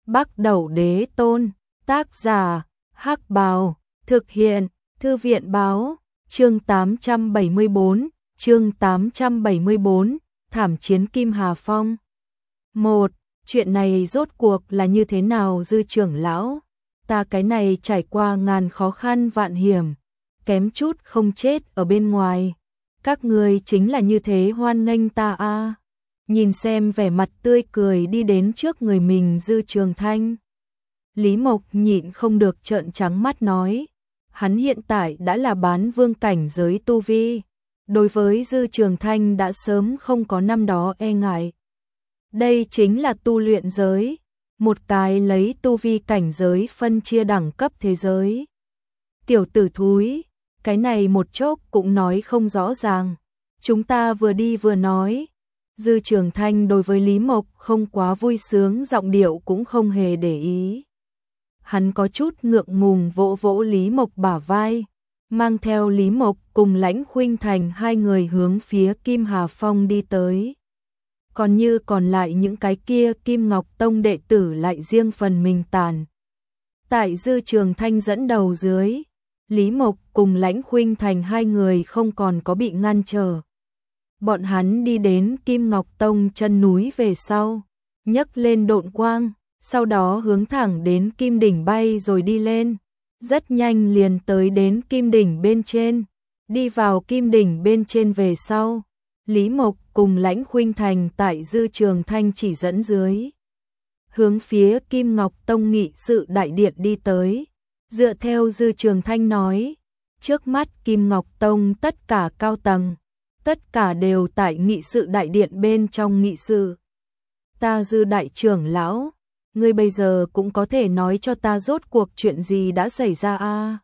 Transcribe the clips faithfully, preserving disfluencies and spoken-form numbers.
Bắc Đẩu Đế Tôn, tác giả, Hắc Bào, thực hiện, Thư viện Báo, chương tám trăm bảy mươi tư, chương tám trăm bảy mươi tư, Thảm chiến Kim Hà Phong. một. Chuyện này rốt cuộc là như thế nào Dư trưởng lão? Ta cái này trải qua ngàn khó khăn vạn hiểm, kém chút không chết ở bên ngoài. Các người chính là như thế hoan nghênh ta a à. Nhìn xem vẻ mặt tươi cười đi đến trước người mình Dư Trường Thanh. Lý Mộc nhịn không được trợn trắng mắt nói. Hắn hiện tại đã là bán vương cảnh giới tu vi. Đối với Dư Trường Thanh đã sớm không có năm đó e ngại. Đây chính là tu luyện giới. Một cái lấy tu vi cảnh giới phân chia đẳng cấp thế giới. Tiểu tử thúi, cái này một chốc cũng nói không rõ ràng. Chúng ta vừa đi vừa nói. Dư Trường Thanh đối với Lý Mộc không quá vui sướng, giọng điệu cũng không hề để ý. Hắn có chút ngượng ngùng vỗ vỗ Lý Mộc bả vai, mang theo Lý Mộc cùng Lãnh Khuynh Thành hai người hướng phía Kim Hà Phong đi tới. Còn như còn lại những cái kia Kim Ngọc Tông đệ tử lại riêng phần mình tàn. Tại Dư Trường Thanh dẫn đầu dưới, Lý Mộc cùng Lãnh Khuynh Thành hai người không còn có bị ngăn trở. Bọn hắn đi đến Kim Ngọc Tông chân núi về sau, nhấc lên độn quang, sau đó hướng thẳng đến Kim Đỉnh bay rồi đi lên. Rất nhanh liền tới đến Kim Đỉnh bên trên, đi vào Kim Đỉnh bên trên về sau. Lý Mộc cùng Lãnh Khuynh Thành tại Dư Trường Thanh chỉ dẫn dưới, hướng phía Kim Ngọc Tông nghị sự đại điện đi tới. Dựa theo Dư Trường Thanh nói, trước mắt Kim Ngọc Tông tất cả cao tầng, tất cả đều tại nghị sự đại điện bên trong nghị sự. Ta Dư đại trưởng lão, ngươi bây giờ cũng có thể nói cho ta rốt cuộc chuyện gì đã xảy ra a? À?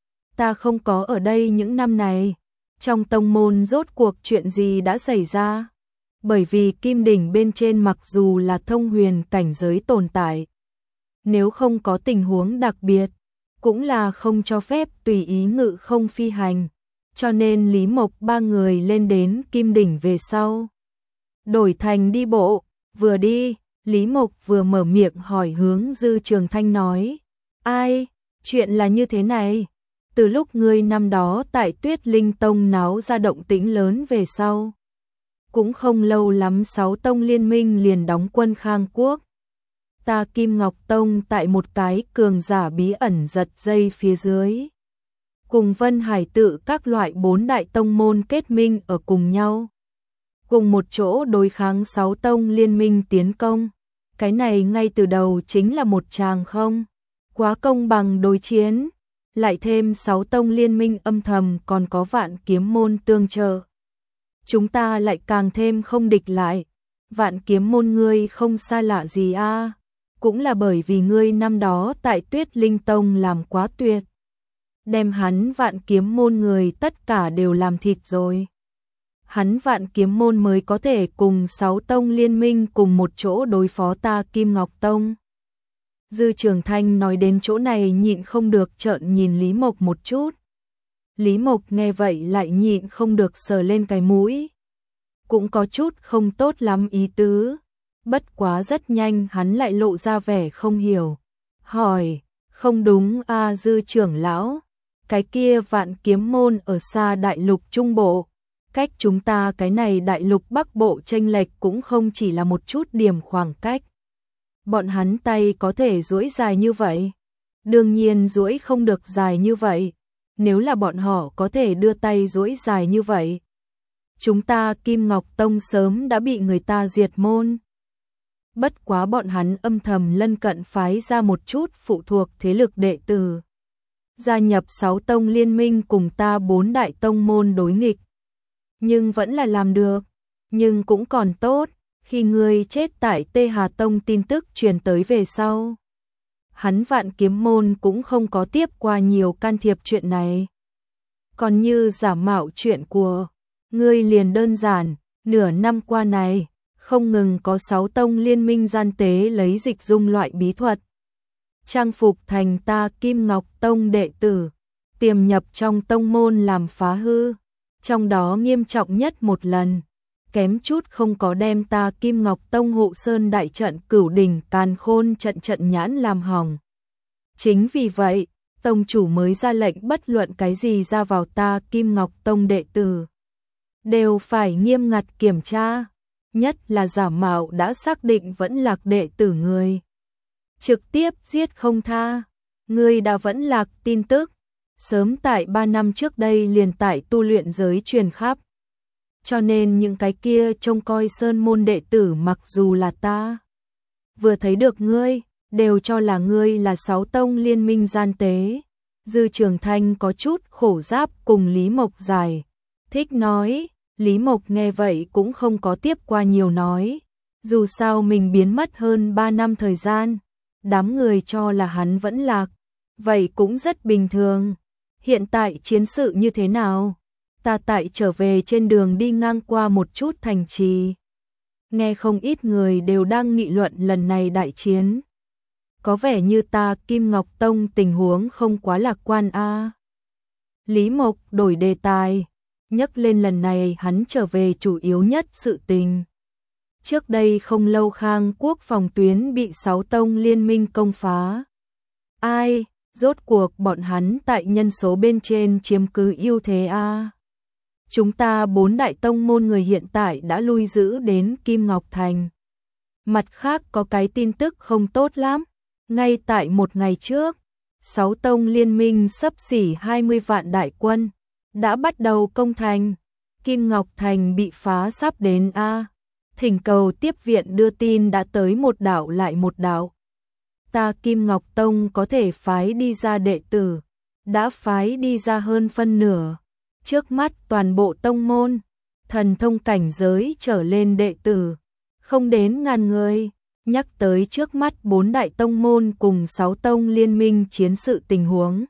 Ta không có ở đây những năm này, trong tông môn rốt cuộc chuyện gì đã xảy ra? Bởi vì Kim Đỉnh bên trên mặc dù là thông huyền cảnh giới tồn tại, nếu không có tình huống đặc biệt, cũng là không cho phép tùy ý ngự không phi hành. Cho nên Lý Mộc ba người lên đến Kim Đỉnh về sau, đổi thành đi bộ, vừa đi, Lý Mộc vừa mở miệng hỏi hướng Dư Trường Thanh nói. Ai, chuyện là như thế này, từ lúc ngươi năm đó tại Tuyết Linh Tông náo ra động tĩnh lớn về sau, cũng không lâu lắm sáu tông liên minh liền đóng quân Khang Quốc. Ta Kim Ngọc Tông tại một cái cường giả bí ẩn giật dây phía dưới, cùng Vân Hải Tự các loại bốn đại tông môn kết minh ở cùng nhau, cùng một chỗ đối kháng sáu tông liên minh tiến công. Cái này ngay từ đầu chính là một tràng không quá công bằng đối chiến, lại thêm sáu tông liên minh âm thầm còn có Vạn Kiếm môn tương trợ. Chúng ta lại càng thêm không địch lại. Vạn Kiếm môn ngươi không xa lạ gì a? À? Cũng là bởi vì ngươi năm đó tại Tuyết Linh Tông làm quá tuyệt, đem hắn Vạn Kiếm môn người tất cả đều làm thịt rồi. Hắn Vạn Kiếm môn mới có thể cùng sáu tông liên minh cùng một chỗ đối phó ta Kim Ngọc Tông. Dư Trường Thanh nói đến chỗ này nhịn không được trợn nhìn Lý Mộc một chút. Lý Mộc nghe vậy lại nhịn không được sờ lên cái mũi, cũng có chút không tốt lắm ý tứ. Bất quá rất nhanh hắn lại lộ ra vẻ không hiểu, hỏi, không đúng a à, Dư trưởng lão, cái kia Vạn Kiếm môn ở xa đại lục trung bộ, cách chúng ta cái này đại lục bắc bộ chênh lệch cũng không chỉ là một chút điểm khoảng cách. Bọn hắn tay có thể duỗi dài như vậy? Đương nhiên duỗi không được dài như vậy. Nếu là bọn họ có thể đưa tay duỗi dài như vậy, chúng ta Kim Ngọc Tông sớm đã bị người ta diệt môn. Bất quá bọn hắn âm thầm lân cận phái ra một chút phụ thuộc thế lực đệ tử, gia nhập sáu tông liên minh cùng ta bốn đại tông môn đối nghịch. Nhưng vẫn là làm được, nhưng cũng còn tốt, khi ngươi chết tại Tê Hà Tông tin tức truyền tới về sau, hắn Vạn Kiếm môn cũng không có tiếp qua nhiều can thiệp chuyện này. Còn như giả mạo chuyện của ngươi liền đơn giản, nửa năm qua này, không ngừng có sáu tông liên minh gian tế lấy dịch dung loại bí thuật, trang phục thành ta Kim Ngọc Tông đệ tử, tiềm nhập trong tông môn làm phá hư. Trong đó nghiêm trọng nhất một lần, kém chút không có đem ta Kim Ngọc Tông hộ sơn đại trận Cửu Đỉnh Càn Khôn trận trận nhãn làm hỏng. Chính vì vậy, tông chủ mới ra lệnh bất luận cái gì ra vào ta Kim Ngọc Tông đệ tử đều phải nghiêm ngặt kiểm tra, nhất là giả mạo đã xác định vẫn lạc đệ tử người, trực tiếp giết không tha. Ngươi đã vẫn lạc tin tức, sớm tại ba năm trước đây liền tại tu luyện giới truyền khắp. Cho nên những cái kia trông coi sơn môn đệ tử mặc dù là ta vừa thấy được ngươi, đều cho là ngươi là sáu tông liên minh gian tế. Dư Trường Thanh có chút khổ giáp cùng Lý Mộc giải thích nói. Lý Mộc nghe vậy cũng không có tiếp qua nhiều nói. Dù sao mình biến mất hơn ba năm thời gian, đám người cho là hắn vẫn lạc, vậy cũng rất bình thường. Hiện tại chiến sự như thế nào? Ta tại trở về trên đường đi ngang qua một chút thành trì, nghe không ít người đều đang nghị luận lần này đại chiến. Có vẻ như ta Kim Ngọc Tông tình huống không quá lạc quan a. À. Lý Mộc đổi đề tài, nhắc lên lần này hắn trở về chủ yếu nhất sự tình. Trước đây không lâu Khang Quốc phòng tuyến bị sáu tông liên minh công phá. Ai, rốt cuộc bọn hắn tại nhân số bên trên chiếm cứ ưu thế a. À. Chúng ta bốn đại tông môn người hiện tại đã lui giữ đến Kim Ngọc Thành. Mặt khác có cái tin tức không tốt lắm. Ngay tại một ngày trước, sáu tông liên minh xấp xỉ hai mươi vạn đại quân đã bắt đầu công thành. Kim Ngọc Thành bị phá sắp đến a. Thỉnh cầu tiếp viện đưa tin đã tới một đảo lại một đảo. Ta Kim Ngọc Tông có thể phái đi ra đệ tử, đã phái đi ra hơn phân nửa. Trước mắt toàn bộ tông môn, thần thông cảnh giới trở lên đệ tử, không đến ngàn người. Nhắc tới trước mắt bốn đại tông môn cùng sáu tông liên minh chiến sự tình huống,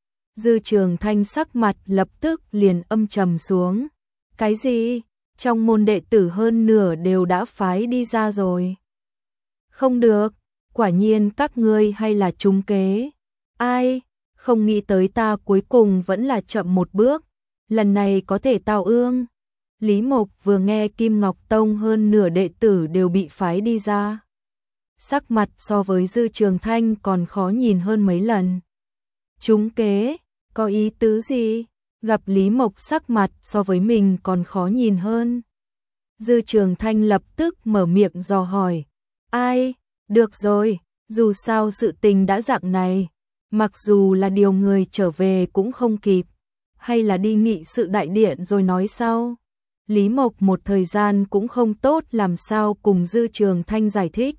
Dư Trường Thanh sắc mặt lập tức liền âm trầm xuống. Cái gì? Trong môn đệ tử hơn nửa đều đã phái đi ra rồi. Không được, quả nhiên các ngươi hay là trúng kế. Ai, không nghĩ tới ta cuối cùng vẫn là chậm một bước, lần này có thể tao ương. Lý Mộc vừa nghe Kim Ngọc Tông hơn nửa đệ tử đều bị phái đi ra, sắc mặt so với Dư Trường Thanh còn khó nhìn hơn mấy lần. Trúng kế, có ý tứ gì? Gặp Lý Mộc sắc mặt so với mình còn khó nhìn hơn. Dư Trường Thanh lập tức mở miệng dò hỏi. Ai? Được rồi, dù sao sự tình đã dạng này, mặc dù là điều người trở về cũng không kịp, hay là đi nghị sự đại điện rồi nói sau. Lý Mộc một thời gian cũng không tốt làm sao cùng Dư Trường Thanh giải thích.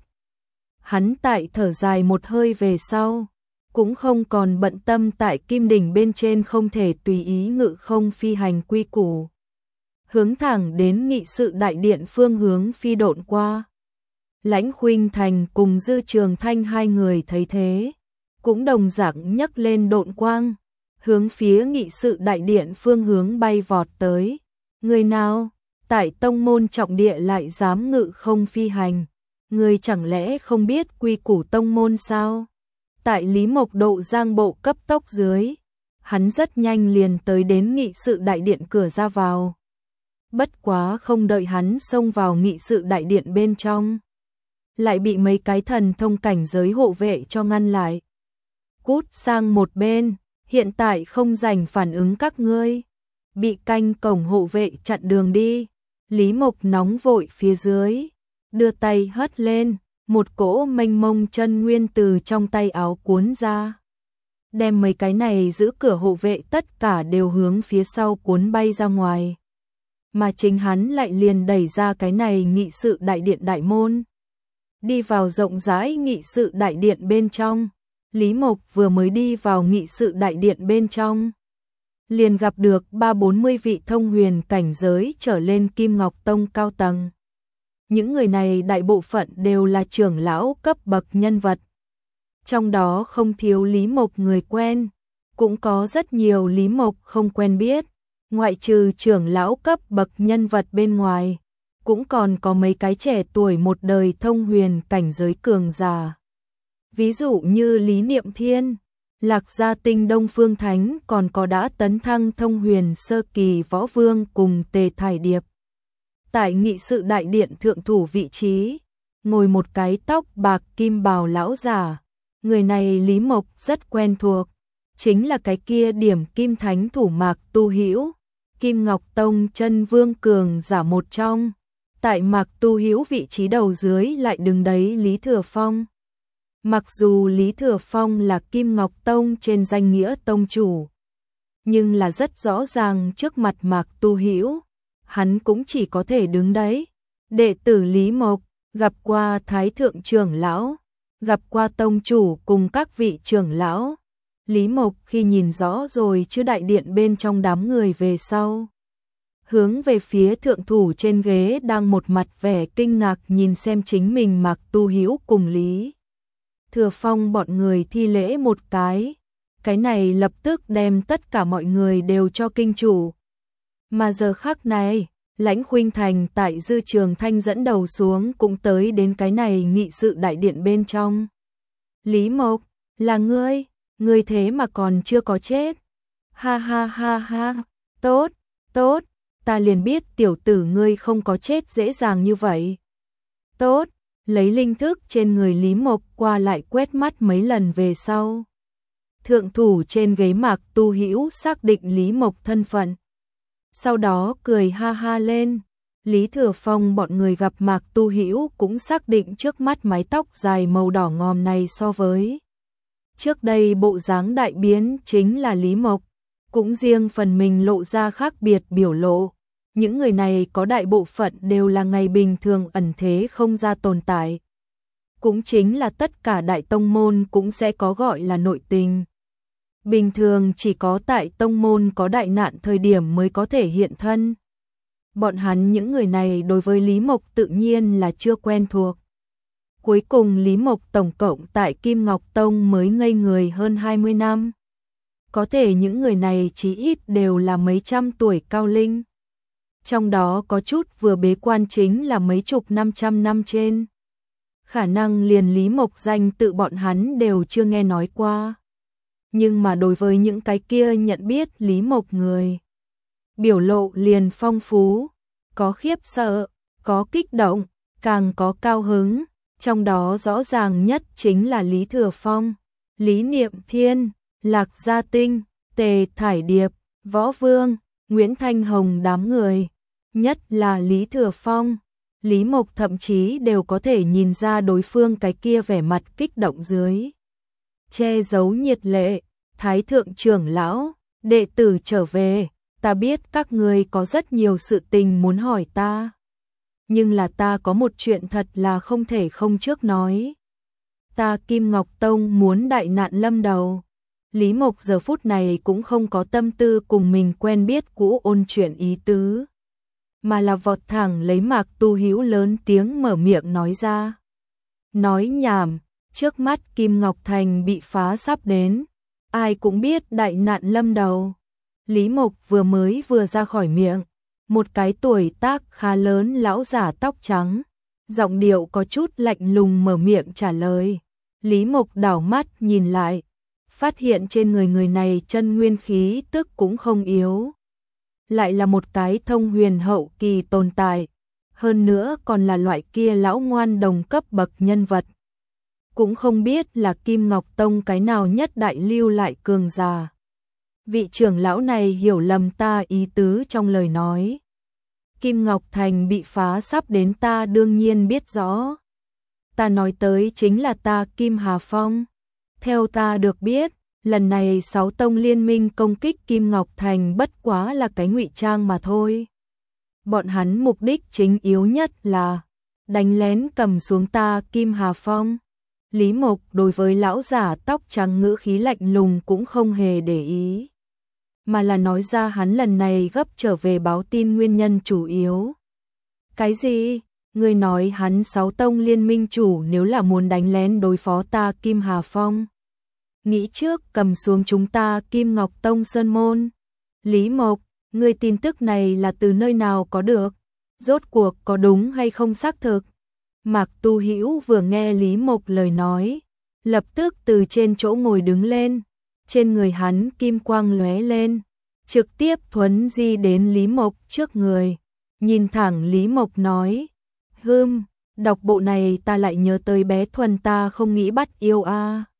Hắn tại thở dài một hơi về sau, cũng không còn bận tâm tại Kim Đỉnh bên trên không thể tùy ý ngự không phi hành quy củ. Hướng thẳng đến nghị sự đại điện phương hướng phi độn qua. Lãnh Khuynh Thành cùng Dư Trường Thanh hai người thấy thế, cũng đồng dạng nhấc lên độn quang, hướng phía nghị sự đại điện phương hướng bay vọt tới. Người nào, tại tông môn trọng địa lại dám ngự không phi hành? Người chẳng lẽ không biết quy củ tông môn sao? Tại Lý Mộc độ giang bộ cấp tốc dưới, hắn rất nhanh liền tới đến nghị sự đại điện cửa ra vào. Bất quá không đợi hắn xông vào nghị sự đại điện bên trong, lại bị mấy cái thần thông cảnh giới hộ vệ cho ngăn lại. Cút sang một bên, hiện tại không rảnh phản ứng các ngươi. Bị canh cổng hộ vệ chặn đường đi. Lý Mộc nóng vội phía dưới, đưa tay hất lên, một cỗ mênh mông chân nguyên từ trong tay áo cuốn ra, đem mấy cái này giữ cửa hộ vệ tất cả đều hướng phía sau cuốn bay ra ngoài. Mà chính hắn lại liền đẩy ra cái này nghị sự đại điện đại môn, đi vào rộng rãi nghị sự đại điện bên trong. Lý Mộc vừa mới đi vào nghị sự đại điện bên trong, liền gặp được ba bốn mươi vị thông huyền cảnh giới trở lên Kim Ngọc Tông cao tầng. Những người này đại bộ phận đều là trưởng lão cấp bậc nhân vật. Trong đó không thiếu Lý Mộc người quen, cũng có rất nhiều Lý Mộc không quen biết. Ngoại trừ trưởng lão cấp bậc nhân vật bên ngoài, cũng còn có mấy cái trẻ tuổi một đời thông huyền cảnh giới cường giả. Ví dụ như Lý Niệm Thiên, Lạc Gia Tinh Đông Phương Thánh, còn có đã tấn thăng thông huyền sơ kỳ võ vương cùng Tề Thải Điệp. Tại nghị sự đại điện thượng thủ vị trí, ngồi một cái tóc bạc kim bào lão giả. Người này Lý Mộc rất quen thuộc, chính là cái kia điểm kim thánh thủ Mạc Tu Hữu, Kim Ngọc Tông chân vương cường giả một trong. Tại Mạc Tu Hữu vị trí đầu dưới lại đứng đấy Lý Thừa Phong. Mặc dù Lý Thừa Phong là Kim Ngọc Tông trên danh nghĩa tông chủ, nhưng là rất rõ ràng trước mặt Mạc Tu Hữu, hắn cũng chỉ có thể đứng đấy. Đệ tử Lý Mộc, gặp qua Thái Thượng trưởng lão, gặp qua tông chủ cùng các vị trưởng lão. Lý Mộc khi nhìn rõ rồi chứ đại điện bên trong đám người về sau, hướng về phía thượng thủ trên ghế đang một mặt vẻ kinh ngạc nhìn xem chính mình Mạc Tu Hữu cùng Lý Thừa Phong bọn người thi lễ một cái. Cái này lập tức đem tất cả mọi người đều cho kinh chủ. Mà giờ khắc này, Lãnh Khuynh Thành tại Dư Trường Thanh dẫn đầu xuống cũng tới đến cái này nghị sự đại điện bên trong. Lý Mộc, là ngươi, ngươi thế mà còn chưa có chết. Ha ha ha ha, tốt, tốt, ta liền biết tiểu tử ngươi không có chết dễ dàng như vậy. Tốt, lấy linh thức trên người Lý Mộc qua lại quét mắt mấy lần về sau. Thượng thủ trên ghế Mạc Tu Hữu xác định Lý Mộc thân phận. Sau đó cười ha ha lên. Lý Thừa Phong bọn người gặp Mạc Tu Hữu cũng xác định trước mắt mái tóc dài màu đỏ ngòm này so với trước đây bộ dáng đại biến chính là Lý Mộc, cũng riêng phần mình lộ ra khác biệt biểu lộ. Những người này có đại bộ phận đều là ngày bình thường ẩn thế không ra tồn tại. Cũng chính là tất cả đại tông môn cũng sẽ có gọi là nội tình. Bình thường chỉ có tại tông môn có đại nạn thời điểm mới có thể hiện thân. Bọn hắn những người này đối với Lý Mộc tự nhiên là chưa quen thuộc. Cuối cùng Lý Mộc tổng cộng tại Kim Ngọc Tông mới ngây người hơn hai mươi năm. Có thể những người này chí ít đều là mấy trăm tuổi cao linh. Trong đó có chút vừa bế quan chính là mấy chục năm trăm năm trên. Khả năng liền Lý Mộc danh tự bọn hắn đều chưa nghe nói qua. Nhưng mà đối với những cái kia nhận biết Lý Mộc người, biểu lộ liền phong phú, có khiếp sợ, có kích động, càng có cao hứng. Trong đó rõ ràng nhất chính là Lý Thừa Phong, Lý Niệm Thiên, Lạc Gia Tinh, Tề Thải Điệp, Võ Vương, Nguyễn Thanh Hồng đám người. Nhất là Lý Thừa Phong, Lý Mộc thậm chí đều có thể nhìn ra đối phương cái kia vẻ mặt kích động dưới che giấu nhiệt lệ. Thái thượng trưởng lão, đệ tử trở về, ta biết các ngươi có rất nhiều sự tình muốn hỏi ta. Nhưng là ta có một chuyện thật là không thể không trước nói. Ta Kim Ngọc Tông muốn đại nạn lâm đầu. Lý Mộc giờ phút này cũng không có tâm tư cùng mình quen biết cũ ôn chuyện ý tứ, mà là vọt thẳng lấy Mạc Tu Hữu lớn tiếng mở miệng nói ra. Nói nhảm, trước mắt Kim Ngọc Thành bị phá sắp đến, ai cũng biết đại nạn lâm đầu. Lý Mộc vừa mới vừa ra khỏi miệng, một cái tuổi tác khá lớn lão giả tóc trắng, giọng điệu có chút lạnh lùng mở miệng trả lời. Lý Mộc đảo mắt nhìn lại, phát hiện trên người người này chân nguyên khí tức cũng không yếu. Lại là một cái thông huyền hậu kỳ tồn tại, hơn nữa còn là loại kia lão ngoan đồng cấp bậc nhân vật. Cũng không biết là Kim Ngọc Tông cái nào nhất đại lưu lại cường giả. Vị trưởng lão này hiểu lầm ta ý tứ trong lời nói. Kim Ngọc Thành bị phá sắp đến ta đương nhiên biết rõ. Ta nói tới chính là ta Kim Hà Phong. Theo ta được biết, lần này sáu tông liên minh công kích Kim Ngọc Thành bất quá là cái ngụy trang mà thôi. Bọn hắn mục đích chính yếu nhất là đánh lén cầm xuống ta Kim Hà Phong. Lý Mộc đối với lão giả tóc trắng ngữ khí lạnh lùng cũng không hề để ý, mà là nói ra hắn lần này gấp trở về báo tin nguyên nhân chủ yếu. Cái gì? Ngươi nói hắn sáu tông liên minh chủ nếu là muốn đánh lén đối phó ta Kim Hà Phong, nghĩ trước cầm xuống chúng ta Kim Ngọc Tông Sơn Môn. Lý Mộc, ngươi tin tức này là từ nơi nào có được? Rốt cuộc có đúng hay không xác thực? Mạc Tu Hữu vừa nghe Lý Mộc lời nói, lập tức từ trên chỗ ngồi đứng lên, trên người hắn kim quang lóe lên, trực tiếp thuấn di đến Lý Mộc trước người. nhìn thẳng Lý Mộc nói, hưm, đọc bộ này ta lại nhớ tới bé Thuần ta không nghĩ bắt yêu a.